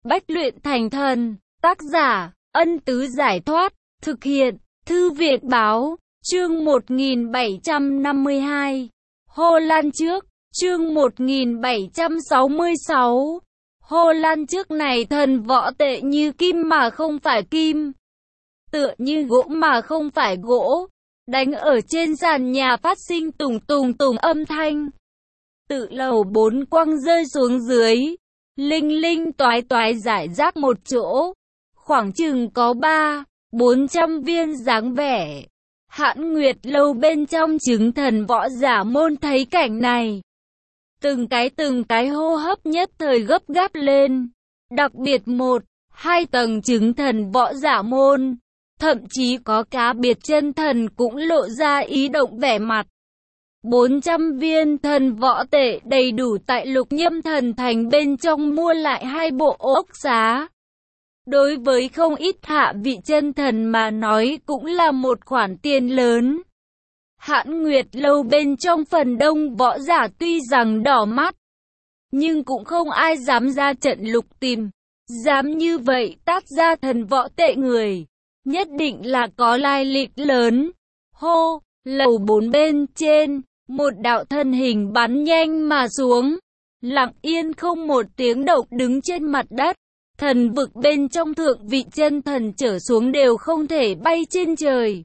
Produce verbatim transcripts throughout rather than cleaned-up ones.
Bách luyện thành thần. Tác giả, Ân Tứ Giải Thoát. Thực hiện, Thư viện Báo. Chương một nghìn bảy trăm năm mươi hai. Hô Lan trước. Chương một nghìn bảy trăm sáu mươi sáu. Hô Lan trước này thần võ tệ như kim mà không phải kim, tựa như gỗ mà không phải gỗ, đánh ở trên sàn nhà phát sinh tùng tùng tùng âm thanh. Tự lầu bốn quăng rơi xuống dưới, linh linh toái toái rải rác một chỗ, khoảng chừng có ba, bốn trăm viên dáng vẻ. Hãn Nguyệt lâu bên trong chứng thần võ giả môn thấy cảnh này, từng cái từng cái hô hấp nhất thời gấp gáp lên. Đặc biệt một, hai tầng chứng thần võ giả môn, thậm chí có cá biệt chân thần cũng lộ ra ý động vẻ mặt. bốn trăm viên thần võ tệ đầy đủ tại Lục Nhâm Thần Thành bên trong mua lại hai bộ ốc xá. Đối với không ít hạ vị chân thần mà nói cũng là một khoản tiền lớn. Hãn Nguyệt lâu bên trong phần đông võ giả tuy rằng đỏ mắt, nhưng cũng không ai dám ra trận lục tìm. Dám như vậy tát ra thần võ tệ người, nhất định là có lai lịch lớn. Hô, lầu bốn bên trên, một đạo thân hình bắn nhanh mà xuống, lặng yên không một tiếng động đứng trên mặt đất. Thần vực bên trong thượng vị chân thần trở xuống đều không thể bay trên trời.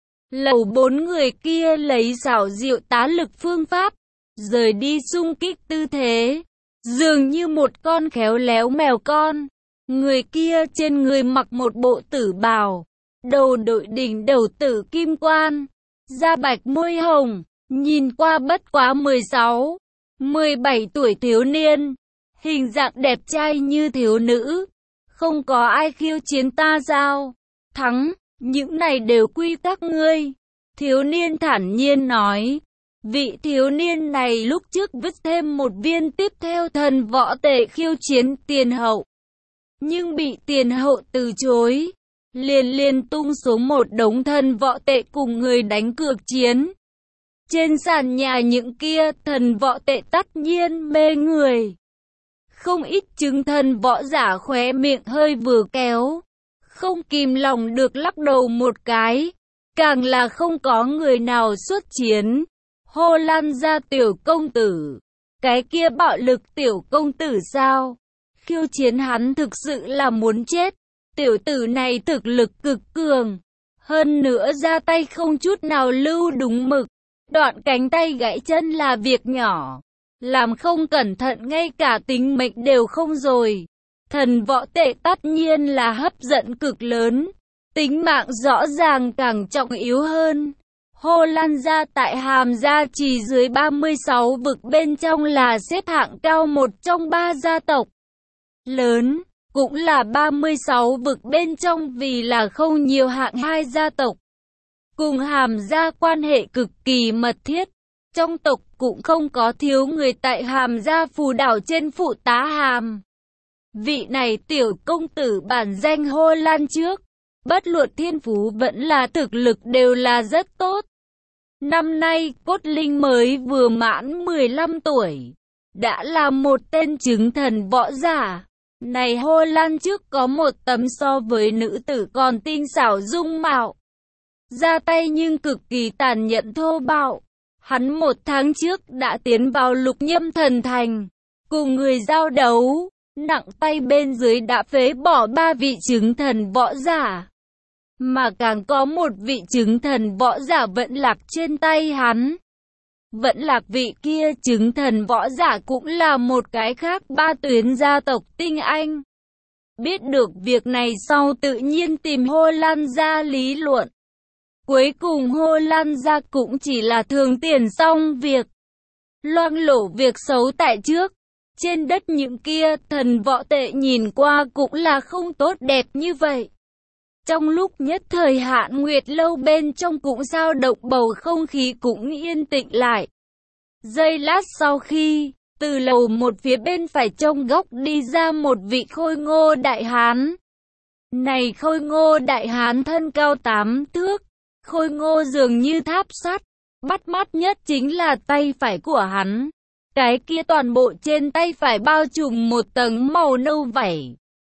Lầu bốn người kia lấy xảo diệu tá lực phương pháp, rời đi xung kích tư thế, dường như một con khéo léo mèo con. Người kia trên người mặc một bộ tử bào, đầu đội đỉnh đầu tử kim quan, da bạch môi hồng, nhìn qua bất quá mười sáu, mười bảy tuổi thiếu niên, hình dạng đẹp trai như thiếu nữ. Không có ai khiêu chiến ta sao? Thắng, những này đều quy tắc ngươi. Thiếu niên thản nhiên nói. Vị thiếu niên này lúc trước vứt thêm một viên tiếp theo thần võ tệ khiêu chiến tiền hậu, nhưng bị tiền hậu từ chối, liền liền tung xuống một đống thần võ tệ cùng người đánh cược chiến. Trên sàn nhà những kia thần võ tệ tất nhiên mê người. Không ít chứng thần võ giả khóe miệng hơi vừa kéo, không kìm lòng được lắc đầu một cái. Càng là không có người nào xuất chiến. Hô Lan ra tiểu công tử, cái kia bạo lực tiểu công tử sao? Khiêu chiến hắn thực sự là muốn chết. Tiểu tử này thực lực cực cường, hơn nữa ra tay không chút nào lưu đúng mực. Đoạn cánh tay gãy chân là việc nhỏ, làm không cẩn thận ngay cả tính mệnh đều không rồi. Thần võ tệ tất nhiên là hấp dẫn cực lớn, tính mạng rõ ràng càng trọng yếu hơn. Hô Lan gia tại Hàm Gia Trì dưới ba mươi sáu vực bên trong là xếp hạng cao một trong ba gia tộc lớn, cũng là ba mươi sáu vực bên trong vì là không nhiều hạng hai gia tộc. Cùng Hàm Gia quan hệ cực kỳ mật thiết, trong tộc cũng không có thiếu người tại Hàm Gia Phù Đảo trên Phụ Tá Hàm. Vị này tiểu công tử bản danh Hô Lan trước, bất luận thiên phú vẫn là thực lực đều là rất tốt. Năm nay Cốt Linh mới vừa mãn mười lăm tuổi, đã là một tên chứng thần võ giả. Này Hô Lan trước có một tấm so với nữ tử còn tinh xảo dung mạo, ra tay nhưng cực kỳ tàn nhẫn thô bạo. Hắn một tháng trước đã tiến vào Lục Nhâm Thần Thành, cùng người giao đấu, nặng tay bên dưới đã phế bỏ ba vị chứng thần võ giả. Mà càng có một vị chứng thần võ giả vẫn lạc trên tay hắn. Vẫn lạc vị kia chứng thần võ giả cũng là một cái khác ba tuyến gia tộc tinh anh. Biết được việc này sau tự nhiên tìm Hô Lan gia lý luận. Cuối cùng Hô Lan gia cũng chỉ là thường tiền xong việc, loang lổ việc xấu tại trước. Trên đất những kia thần võ tệ nhìn qua cũng là không tốt đẹp như vậy. Trong lúc nhất thời Hãn Nguyệt lâu bên trong cũng dao động, bầu không khí cũng yên tĩnh lại. Giây lát sau khi, từ lầu một phía bên phải trong góc đi ra một vị khôi ngô đại hán. Này khôi ngô đại hán thân cao tám thước, khôi ngô dường như tháp sắt, bắt mắt nhất chính là tay phải của hắn. Cái kia toàn bộ trên tay phải bao trùm một tầng màu nâu vảy.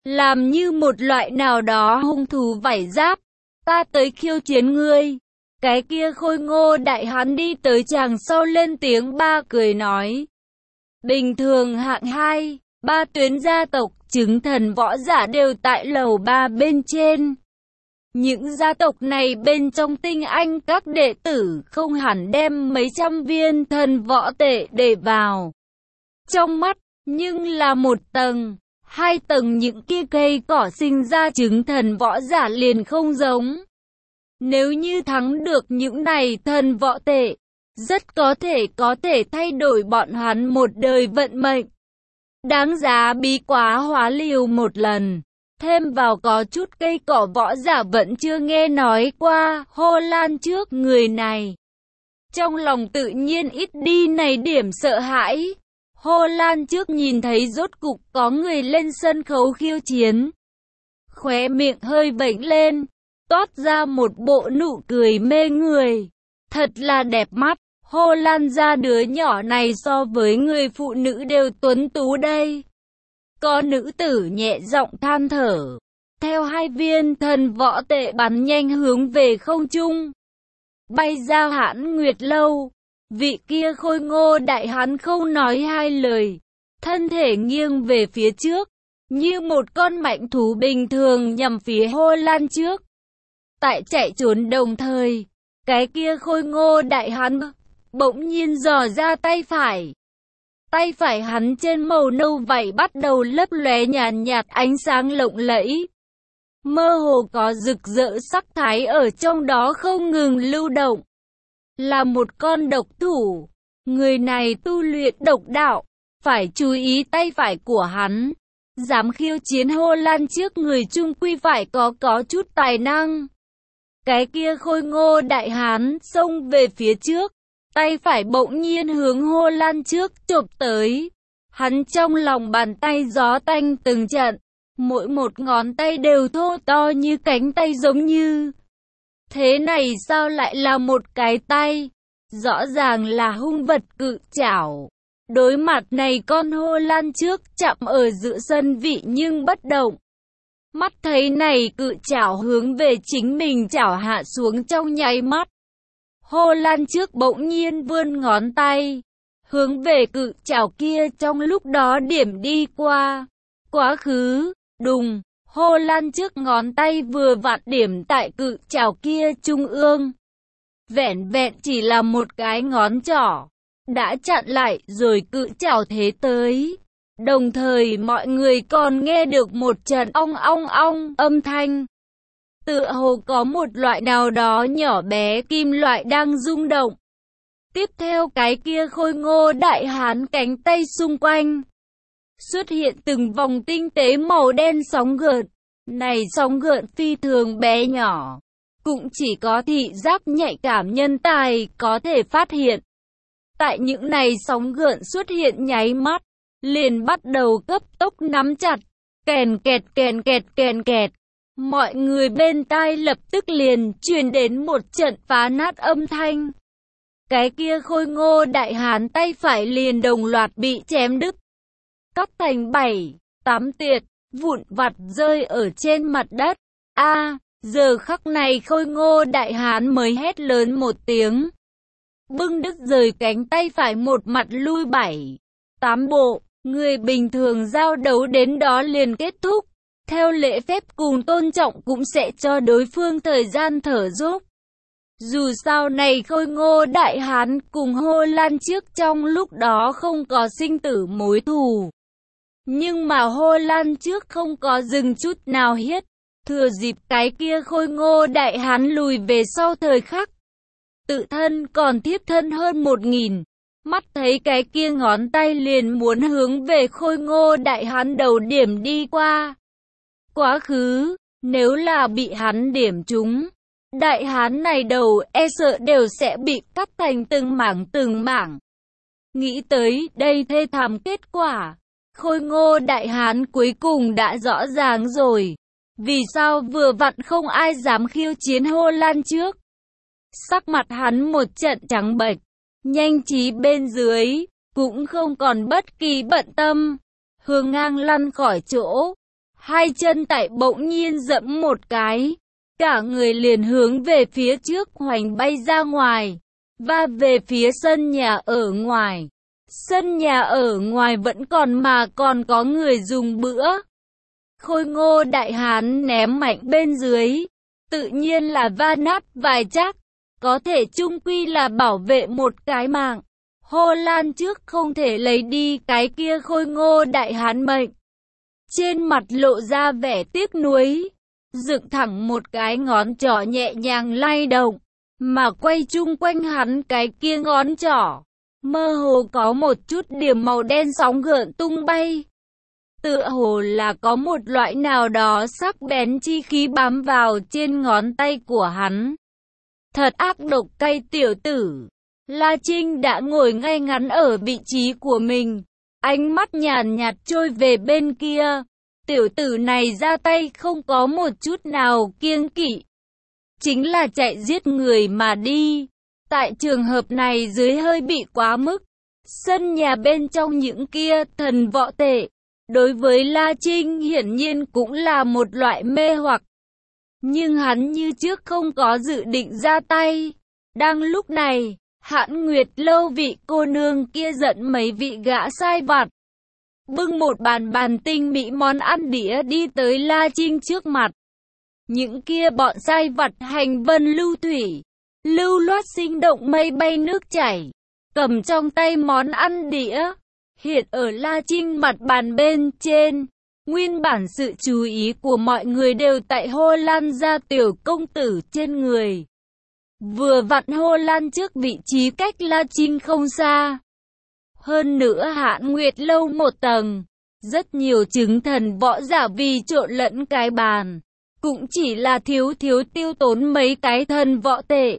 làm như một loại nào đó hung thú vảy giáp. Ta tới khiêu chiến ngươi. Cái kia khôi ngô đại hán đi tới chàng sau lên tiếng ba cười nói. Bình thường hạng hai, ba tuyến gia tộc, chứng thần võ giả đều tại lầu ba bên trên. Những gia tộc này bên trong tinh anh các đệ tử không hẳn đem mấy trăm viên thần võ tệ để vào trong mắt, nhưng là một tầng, hai tầng những kia cây cỏ sinh ra chứng thần võ giả liền không giống. Nếu như thắng được những này thần võ tệ, rất có thể có thể thay đổi bọn hắn một đời vận mệnh. Đáng giá bí quá hóa liều một lần. Thêm vào có chút cây cỏ võ giả vẫn chưa nghe nói qua Hồ Lan trước người này. Trong lòng tự nhiên ít đi này điểm sợ hãi. Hồ Lan trước nhìn thấy rốt cục có người lên sân khấu khiêu chiến. Khóe miệng hơi vểnh lên, toát ra một bộ nụ cười mê người. Thật là đẹp mắt, Hồ Lan ra đứa nhỏ này so với người phụ nữ đều tuấn tú đây. Có nữ tử nhẹ giọng than thở, theo hai viên thần võ tệ bắn nhanh hướng về không trung. Bay ra Hãn Nguyệt Lâu, vị kia khôi ngô đại hán không nói hai lời, thân thể nghiêng về phía trước, như một con mạnh thú bình thường nhằm phía Hồ Lan trước. Tại chạy trốn đồng thời, cái kia khôi ngô đại hán bỗng nhiên giở ra tay phải. Tay phải hắn trên màu nâu vảy bắt đầu lấp lóe nhàn nhạt ánh sáng lộng lẫy. Mơ hồ có rực rỡ sắc thái ở trong đó không ngừng lưu động. Là một con độc thủ. Người này tu luyện độc đạo. Phải chú ý tay phải của hắn. Dám khiêu chiến Hồ Lan trước người chung quy phải có có chút tài năng. Cái kia khôi ngô đại hán xông về phía trước. Tay phải bỗng nhiên hướng Hồ Lan trước chộp tới. Hắn trong lòng bàn tay gió tanh từng trận. Mỗi một ngón tay đều thô to như cánh tay giống như. Thế này sao lại là một cái tay? Rõ ràng là hung vật cự trảo. Đối mặt này con Hồ Lan trước chạm ở giữa sân vị nhưng bất động. Mắt thấy này cự trảo hướng về chính mình trảo hạ xuống trong nháy mắt. Hồ Lan trước bỗng nhiên vươn ngón tay, hướng về cự trảo kia trong lúc đó điểm đi qua. Quá khứ, đùng, Hồ Lan trước ngón tay vừa vặn điểm tại cự trảo kia trung ương. Vẹn vẹn chỉ là một cái ngón trỏ, đã chặn lại rồi cự trảo thế tới. Đồng thời mọi người còn nghe được một trận ong ong ong âm thanh. Tựa hồ có một loại nào đó nhỏ bé kim loại đang rung động. Tiếp theo cái kia khôi ngô đại hán cánh tay xung quanh. Xuất hiện từng vòng tinh tế màu đen sóng gợn. Này sóng gợn phi thường bé nhỏ. Cũng chỉ có thị giác nhạy cảm nhân tài có thể phát hiện. Tại những này sóng gợn xuất hiện nháy mắt. Liền bắt đầu cấp tốc nắm chặt. Kèn kẹt kèn kẹt kèn kẹt. Mọi người bên tai lập tức liền truyền đến một trận phá nát âm thanh. Cái kia khôi ngô đại hán tay phải liền đồng loạt bị chém đứt. Cắt thành bảy, tám tiệt, vụn vặt rơi ở trên mặt đất. A, giờ khắc này khôi ngô đại hán mới hét lớn một tiếng. Bưng đứt rời cánh tay phải một mặt lui bảy, tám bộ, người bình thường giao đấu đến đó liền kết thúc. Theo lễ phép cùng tôn trọng cũng sẽ cho đối phương thời gian thở dốc. Dù sao này khôi ngô đại hán cùng Hồ Lan trước trong lúc đó không có sinh tử mối thù. Nhưng mà Hồ Lan trước không có dừng chút nào hết. Thừa dịp cái kia khôi ngô đại hán lùi về sau thời khắc. Tự thân còn tiếp thân hơn một nghìn. Mắt thấy cái kia ngón tay liền muốn hướng về khôi ngô đại hán đầu điểm đi qua. Quá khứ, nếu là bị hắn điểm trúng, đại hán này đầu e sợ đều sẽ bị cắt thành từng mảng từng mảng. Nghĩ tới đây thê thảm kết quả, khôi ngô đại hán cuối cùng đã rõ ràng rồi. Vì sao vừa vặn không ai dám khiêu chiến Hồ Lan trước? Sắc mặt hắn một trận trắng bệch, nhanh trí bên dưới, cũng không còn bất kỳ bận tâm, hướng ngang lăn khỏi chỗ. hai chân tại bỗng nhiên giẫm một cái, cả người liền hướng về phía trước hoành bay ra ngoài, và về phía sân nhà ở ngoài. Sân nhà ở ngoài vẫn còn mà còn có người dùng bữa. Khôi Ngô đại hán ném mạnh bên dưới, tự nhiên là va nát vài chắc, có thể chung quy là bảo vệ một cái mạng. Hồ Lan Trước không thể lấy đi cái kia Khôi Ngô đại hán mệnh. Trên mặt lộ ra vẻ tiếc nuối, dựng thẳng một cái ngón trỏ nhẹ nhàng lay động, mà quay chung quanh hắn cái kia ngón trỏ, mơ hồ có một chút điểm màu đen sóng gợn tung bay. Tựa hồ là có một loại nào đó sắc bén chi khí bám vào trên ngón tay của hắn. Thật ác độc cay tiểu tử. La Trinh đã ngồi ngay ngắn ở vị trí của mình, ánh mắt nhàn nhạt trôi về bên kia. Tiểu tử này ra tay không có một chút nào kiêng kỵ, chính là chạy giết người mà đi. Tại trường hợp này dưới hơi bị quá mức. Sân nhà bên trong những kia thần võ tệ, đối với La Trinh hiển nhiên cũng là một loại mê hoặc. Nhưng hắn như trước không có dự định ra tay. Đang lúc này, Hãn Nguyệt Lâu vị cô nương kia dẫn mấy vị gã sai vặt, bưng một bàn bàn tinh mỹ món ăn đĩa đi tới La Trinh trước mặt. Những kia bọn sai vặt hành vân lưu thủy, lưu loát sinh động mây bay nước chảy, cầm trong tay món ăn đĩa, hiện ở La Trinh mặt bàn bên trên. Nguyên bản sự chú ý của mọi người đều tại Hồ Lan gia tiểu công tử trên người. Vừa vặn Hồ Lan Trước vị trí cách La Trinh không xa. Hơn nữa Hãn Nguyệt Lâu một tầng, rất nhiều chứng thần võ giả vì trộn lẫn cái bàn, cũng chỉ là thiếu thiếu tiêu tốn mấy cái thần võ tệ,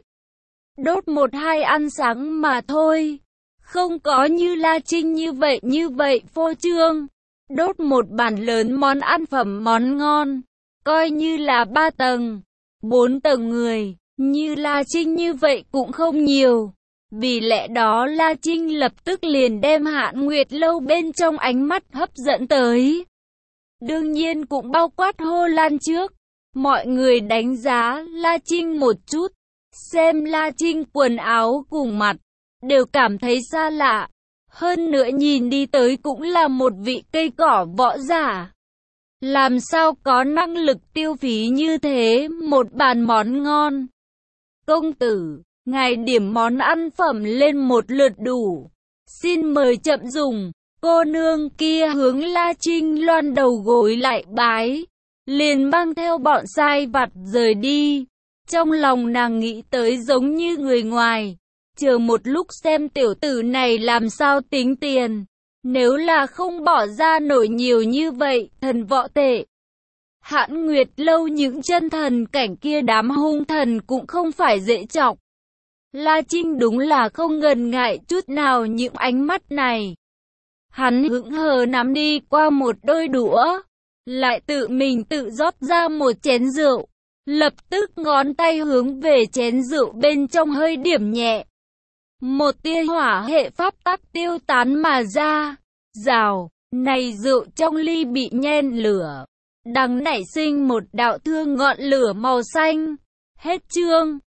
đốt một hai ăn sáng mà thôi. Không có như La Trinh như vậy như vậy phô trương, đốt một bàn lớn món ăn phẩm món ngon, coi như là ba tầng, bốn tầng người, như La Trinh như vậy cũng không nhiều. Vì lẽ đó La Trinh lập tức liền đem Hãn Nguyệt Lâu bên trong ánh mắt hấp dẫn tới. Đương nhiên cũng bao quát Hồ Lan Trước. Mọi người đánh giá La Trinh một chút, xem La Trinh quần áo cùng mặt, đều cảm thấy xa lạ. Hơn nữa nhìn đi tới cũng là một vị cây cỏ võ giả. Làm sao có năng lực tiêu phí như thế một bàn món ngon. Công tử, ngài điểm món ăn phẩm lên một lượt đủ. Xin mời chậm dùng. Cô nương kia hướng La Trinh loan đầu gối lại bái, liền mang theo bọn sai vặt rời đi. Trong lòng nàng nghĩ tới giống như người ngoài, chờ một lúc xem tiểu tử này làm sao tính tiền. Nếu là không bỏ ra nổi nhiều như vậy, thần võ tệ. Hãn Nguyệt Lâu những chân thần cảnh kia đám hung thần cũng không phải dễ chọc. La Trinh đúng là không ngần ngại chút nào những ánh mắt này. Hắn hững hờ nắm đi qua một đôi đũa, lại tự mình tự rót ra một chén rượu, lập tức ngón tay hướng về chén rượu bên trong hơi điểm nhẹ. Một tia hỏa hệ pháp tắc tiêu tán mà ra, rào, này rượu trong ly bị nhen lửa, đằng nảy sinh một đạo thương ngọn lửa màu xanh. Hết chương.